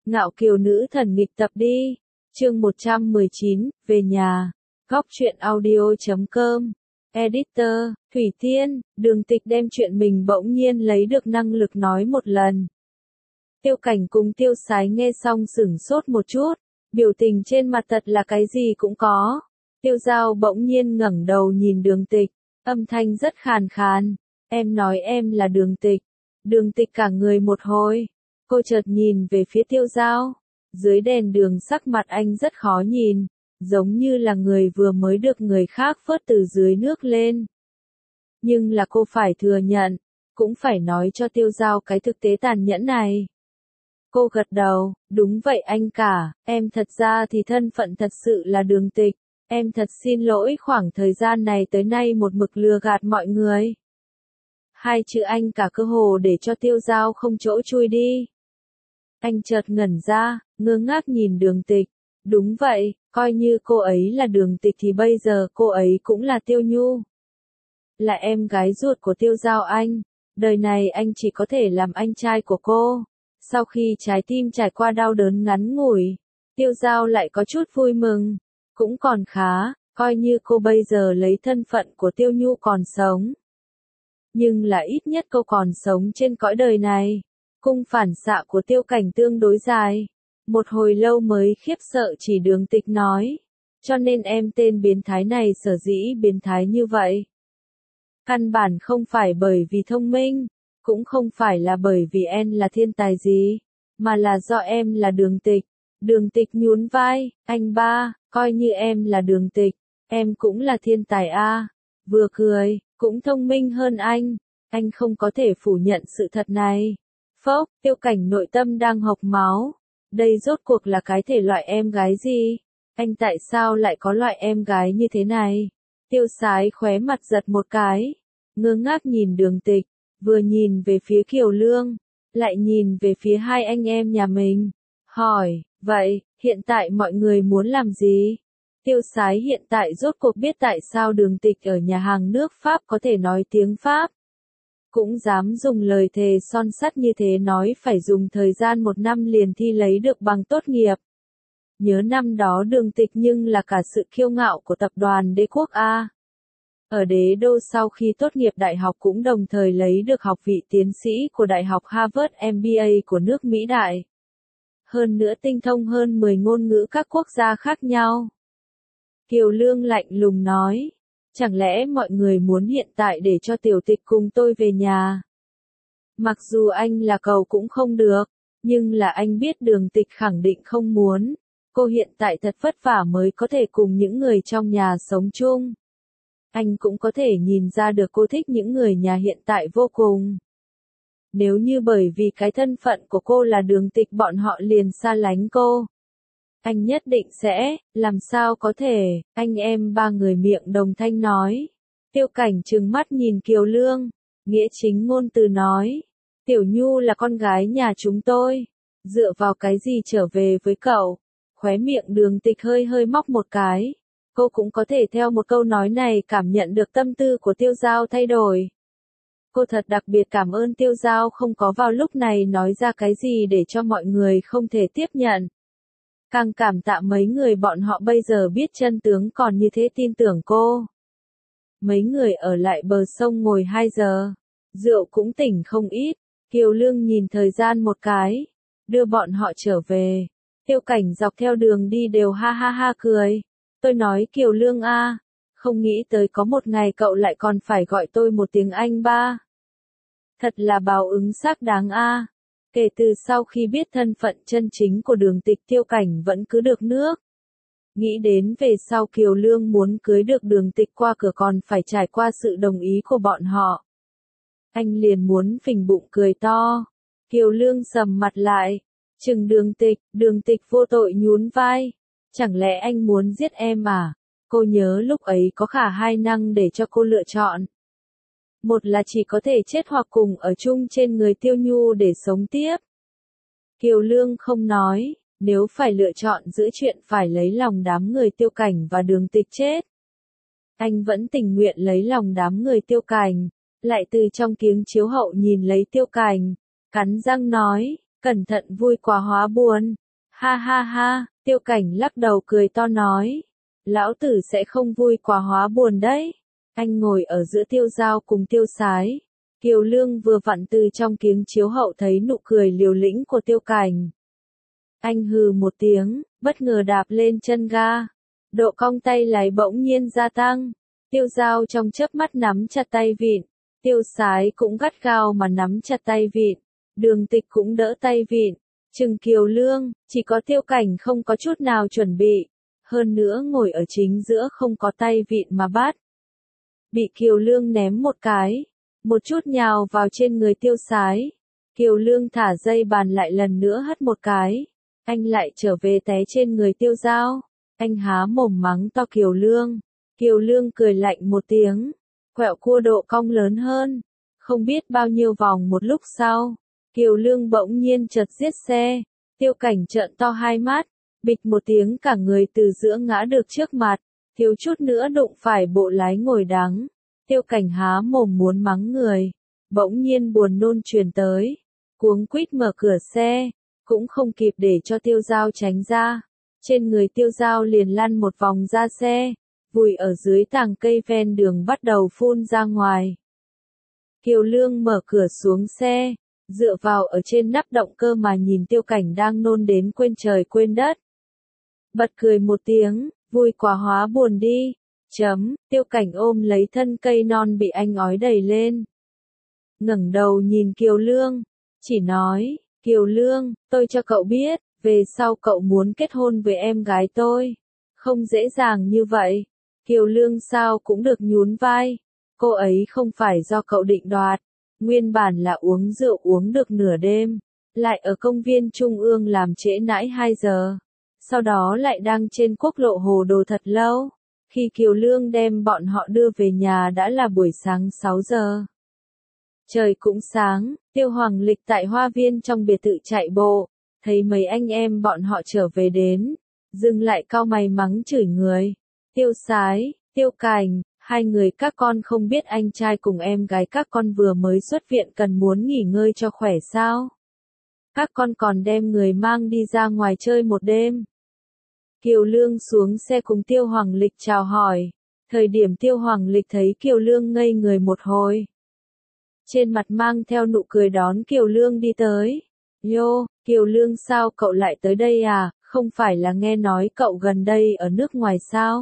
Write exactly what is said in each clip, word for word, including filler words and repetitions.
Ngạo kiều nữ thần nghịch tập đi. Chương một trăm mười chín, về nhà. Góc truyện audio chấm com. Editor, Thủy Tiên, Đường Tịch đem chuyện mình bỗng nhiên lấy được năng lực nói một lần. Tiêu Cảnh cùng Tiêu Sái nghe xong sửng sốt một chút, biểu tình trên mặt thật là cái gì cũng có. Tiêu Giao bỗng nhiên ngẩng đầu nhìn Đường Tịch, âm thanh rất khàn khàn, em nói em là Đường Tịch. Đường Tịch cả người một hồi, cô chợt nhìn về phía Tiêu Giao, dưới đèn đường sắc mặt anh rất khó nhìn, giống như là người vừa mới được người khác vớt từ dưới nước lên. Nhưng là cô phải thừa nhận, cũng phải nói cho Tiêu Giao cái thực tế tàn nhẫn này. Cô gật đầu, đúng vậy anh cả, em thật ra thì thân phận thật sự là Đường Tịch, em thật xin lỗi khoảng thời gian này tới nay một mực lừa gạt mọi người. Hai chữ anh cả cơ hồ để cho Tiêu Giao không chỗ chui đi. Anh chợt ngẩn ra, ngơ ngác nhìn Đường Tịch, đúng vậy, coi như cô ấy là Đường Tịch thì bây giờ cô ấy cũng là Tiêu Nhu. Là em gái ruột của Tiêu Giao anh, đời này anh chỉ có thể làm anh trai của cô. Sau khi trái tim trải qua đau đớn ngắn ngủi, Tiêu Giao lại có chút vui mừng, cũng còn khá, coi như cô bây giờ lấy thân phận của Tiêu Nhu còn sống. Nhưng là ít nhất cô còn sống trên cõi đời này. Cung phản xạ của Tiêu Cảnh tương đối dài, một hồi lâu mới khiếp sợ chỉ Đường Tịch nói, cho nên em tên biến thái này sở dĩ biến thái như vậy. Căn bản không phải bởi vì thông minh, cũng không phải là bởi vì em là thiên tài gì, mà là do em là Đường Tịch. Đường Tịch nhún vai, anh ba, coi như em là Đường Tịch, em cũng là thiên tài a. Vừa cười, cũng thông minh hơn anh, anh không có thể phủ nhận sự thật này. Phốc, Tiêu Cảnh nội tâm đang hộc máu, đây rốt cuộc là cái thể loại em gái gì? Anh tại sao lại có loại em gái như thế này? Tiêu Sái khóe mặt giật một cái, ngơ ngác nhìn Đường Tịch, vừa nhìn về phía Kiều Lương, lại nhìn về phía hai anh em nhà mình, hỏi, vậy, hiện tại mọi người muốn làm gì? Tiêu Sái hiện tại rốt cuộc biết tại sao Đường Tịch ở nhà hàng nước Pháp có thể nói tiếng Pháp. Cũng dám dùng lời thề son sắt như thế nói phải dùng thời gian một năm liền thi lấy được bằng tốt nghiệp. Nhớ năm đó Đường Tịch nhưng là cả sự kiêu ngạo của tập đoàn Đế quốc A. Ở Đế đô sau khi tốt nghiệp đại học cũng đồng thời lấy được học vị tiến sĩ của Đại học Harvard M B A của nước Mỹ Đại. Hơn nữa tinh thông hơn mười ngôn ngữ các quốc gia khác nhau. Kiều Lương lạnh lùng nói. Chẳng lẽ mọi người muốn hiện tại để cho Tiểu Tịch cùng tôi về nhà? Mặc dù anh là cầu cũng không được, nhưng là anh biết Đường Tịch khẳng định không muốn. Cô hiện tại thật vất vả mới có thể cùng những người trong nhà sống chung. Anh cũng có thể nhìn ra được cô thích những người nhà hiện tại vô cùng. Nếu như bởi vì cái thân phận của cô là Đường Tịch bọn họ liền xa lánh cô, anh nhất định sẽ, làm sao có thể, anh em ba người miệng đồng thanh nói. Tiêu Cảnh trừng mắt nhìn Kiều Lương, nghĩa chính ngôn từ nói, Tiểu Nhu là con gái nhà chúng tôi, dựa vào cái gì trở về với cậu? Khóe miệng Đường Tịch hơi hơi móc một cái, cô cũng có thể theo một câu nói này cảm nhận được tâm tư của Tiêu Giao thay đổi. Cô thật đặc biệt cảm ơn Tiêu Giao không có vào lúc này nói ra cái gì để cho mọi người không thể tiếp nhận. Càng cảm tạ mấy người bọn họ bây giờ biết chân tướng còn như thế tin tưởng cô. Mấy người ở lại bờ sông ngồi hai giờ, rượu cũng tỉnh không ít, Kiều Lương nhìn thời gian một cái, đưa bọn họ trở về. Tiêu Cảnh dọc theo đường đi đều ha ha ha cười. Tôi nói Kiều Lương a, không nghĩ tới có một ngày cậu lại còn phải gọi tôi một tiếng anh ba. Thật là báo ứng xác đáng a. Kể từ sau khi biết thân phận chân chính của Đường Tịch, Tiêu Cảnh vẫn cứ được nước. Nghĩ đến về sau Kiều Lương muốn cưới được Đường Tịch qua cửa còn phải trải qua sự đồng ý của bọn họ. Anh liền muốn phình bụng cười to. Kiều Lương sầm mặt lại, chừng Đường Tịch, Đường Tịch vô tội nhún vai. Chẳng lẽ anh muốn giết em à? Cô nhớ lúc ấy có khả hai năng để cho cô lựa chọn. Một là chỉ có thể chết hoặc cùng ở chung trên người Tiêu Nhu để sống tiếp. Kiều Lương không nói, nếu phải lựa chọn giữa chuyện phải lấy lòng đám người Tiêu Cảnh và Đường Tịch chết. Anh vẫn tình nguyện lấy lòng đám người Tiêu Cảnh, lại từ trong kiếng chiếu hậu nhìn lấy Tiêu Cảnh, cắn răng nói, Cẩn thận vui quá hóa buồn. Ha ha ha, Tiêu Cảnh lắc đầu cười to nói. Lão tử sẽ không vui quá hóa buồn đấy. Anh ngồi ở giữa Tiêu Giao cùng Tiêu Sái. Kiều Lương vừa vặn từ trong kiếng chiếu hậu thấy nụ cười liều lĩnh của Tiêu Cảnh. Anh hừ một tiếng, bất ngờ đạp lên chân ga. Độ cong tay lái bỗng nhiên gia tăng. Tiêu Giao trong chớp mắt nắm chặt tay vịn. Tiêu Sái cũng gắt gao mà nắm chặt tay vịn. Đường Tịch cũng đỡ tay vịn. Chừng Kiều Lương, chỉ có Tiêu Cảnh không có chút nào chuẩn bị. Hơn nữa ngồi ở chính giữa không có tay vịn mà bắt. Bị Kiều Lương ném một cái. Một chút nhào vào trên người Tiêu Sái. Kiều Lương thả dây bàn lại lần nữa hất một cái. Anh lại trở về té trên người Tiêu Giao. Anh há mồm mắng to Kiều Lương. Kiều Lương cười lạnh một tiếng. Quẹo cua độ cong lớn hơn. Không biết bao nhiêu vòng một lúc sau. Kiều Lương bỗng nhiên chợt giết xe. Tiêu Cảnh trợn to hai mắt. Bịch một tiếng cả người từ giữa ngã được trước mặt. Thiếu chút nữa đụng phải bộ lái ngồi đắng. Tiêu Cảnh há mồm muốn mắng người. Bỗng nhiên buồn nôn truyền tới. Cuống quýt mở cửa xe. Cũng không kịp để cho Tiêu Giao tránh ra. Trên người Tiêu Giao liền lăn một vòng ra xe. Vùi ở dưới tàng cây ven đường bắt đầu phun ra ngoài. Kiều Lương mở cửa xuống xe. Dựa vào ở trên nắp động cơ mà nhìn Tiêu Cảnh đang nôn đến quên trời quên đất. Bật cười một tiếng, vui quá hóa buồn đi. Chấm, Tiêu Cảnh ôm lấy thân cây non bị anh ói đầy lên. Ngẩng đầu nhìn Kiều Lương. Chỉ nói, Kiều Lương, tôi cho cậu biết, về sau cậu muốn kết hôn với em gái tôi. Không dễ dàng như vậy. Kiều Lương sao cũng được nhún vai. Cô ấy không phải do cậu định đoạt. Nguyên bản là uống rượu uống được nửa đêm. Lại ở công viên Trung ương làm trễ nãi hai giờ. Sau đó lại đang trên quốc lộ hồ đồ thật lâu. Khi Kiều Lương đem bọn họ đưa về nhà đã là buổi sáng sáu giờ. Trời cũng sáng, Tiêu Hoàng Lịch tại hoa viên trong biệt thự chạy bộ. Thấy mấy anh em bọn họ trở về đến. Dừng lại cau mày mắng chửi người. Tiêu Sái, Tiêu Cảnh, hai người các con không biết anh trai cùng em gái các con vừa mới xuất viện cần muốn nghỉ ngơi cho khỏe sao? Các con còn đem người mang đi ra ngoài chơi một đêm. Kiều Lương xuống xe cùng Tiêu Hoàng Lịch chào hỏi. Thời điểm Tiêu Hoàng Lịch thấy Kiều Lương ngây người một hồi. Trên mặt mang theo nụ cười đón Kiều Lương đi tới. Yo, Kiều Lương sao cậu lại tới đây à, không phải là nghe nói cậu gần đây ở nước ngoài sao?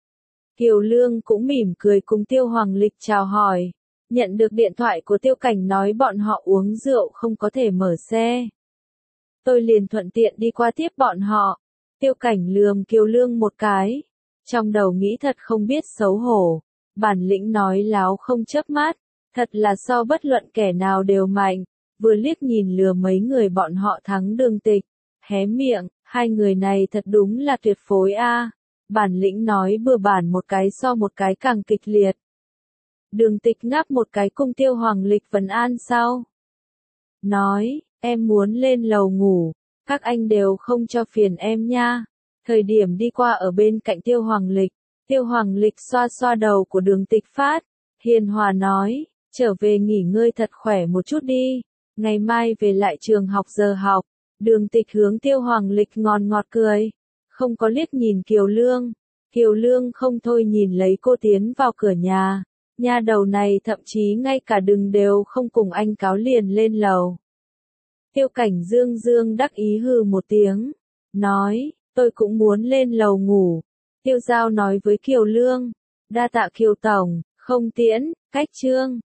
Kiều Lương cũng mỉm cười cùng Tiêu Hoàng Lịch chào hỏi. Nhận được điện thoại của Tiêu Cảnh nói bọn họ uống rượu không có thể mở xe. Tôi liền thuận tiện đi qua tiếp bọn họ. Tiêu Cảnh lườm Kiều Lương một cái. Trong đầu nghĩ thật không biết xấu hổ. Bản lĩnh nói láo không chớp mắt. Thật là so bất luận kẻ nào đều mạnh. Vừa liếc nhìn lừa mấy người bọn họ thắng Đường Tịch. Hé miệng, hai người này thật đúng là tuyệt phối a. Bản lĩnh nói bừa bản một cái so một cái càng kịch liệt. Đường Tịch ngáp một cái cùng Tiêu Hoàng Lịch vấn an sau. Nói, em muốn lên lầu ngủ, các anh đều không cho phiền em nha. Thời điểm đi qua ở bên cạnh Tiêu Hoàng Lịch, Tiêu Hoàng Lịch xoa xoa đầu của Đường Tịch phát. Hiền hòa nói, trở về nghỉ ngơi thật khỏe một chút đi. Ngày mai về lại trường học giờ học. Đường Tịch hướng Tiêu Hoàng Lịch ngon ngọt cười. Không có liếc nhìn Kiều Lương. Kiều Lương không thôi nhìn lấy cô tiến vào cửa nhà. Nha đầu này thậm chí ngay cả đừng đều không cùng anh cáo liền lên lầu. Tiêu Cảnh dương dương đắc ý hừ một tiếng. Nói, tôi cũng muốn lên lầu ngủ. Tiêu Giao nói với Kiều Lương. Đa tạ Kiều Tổng, không tiễn, cách chương.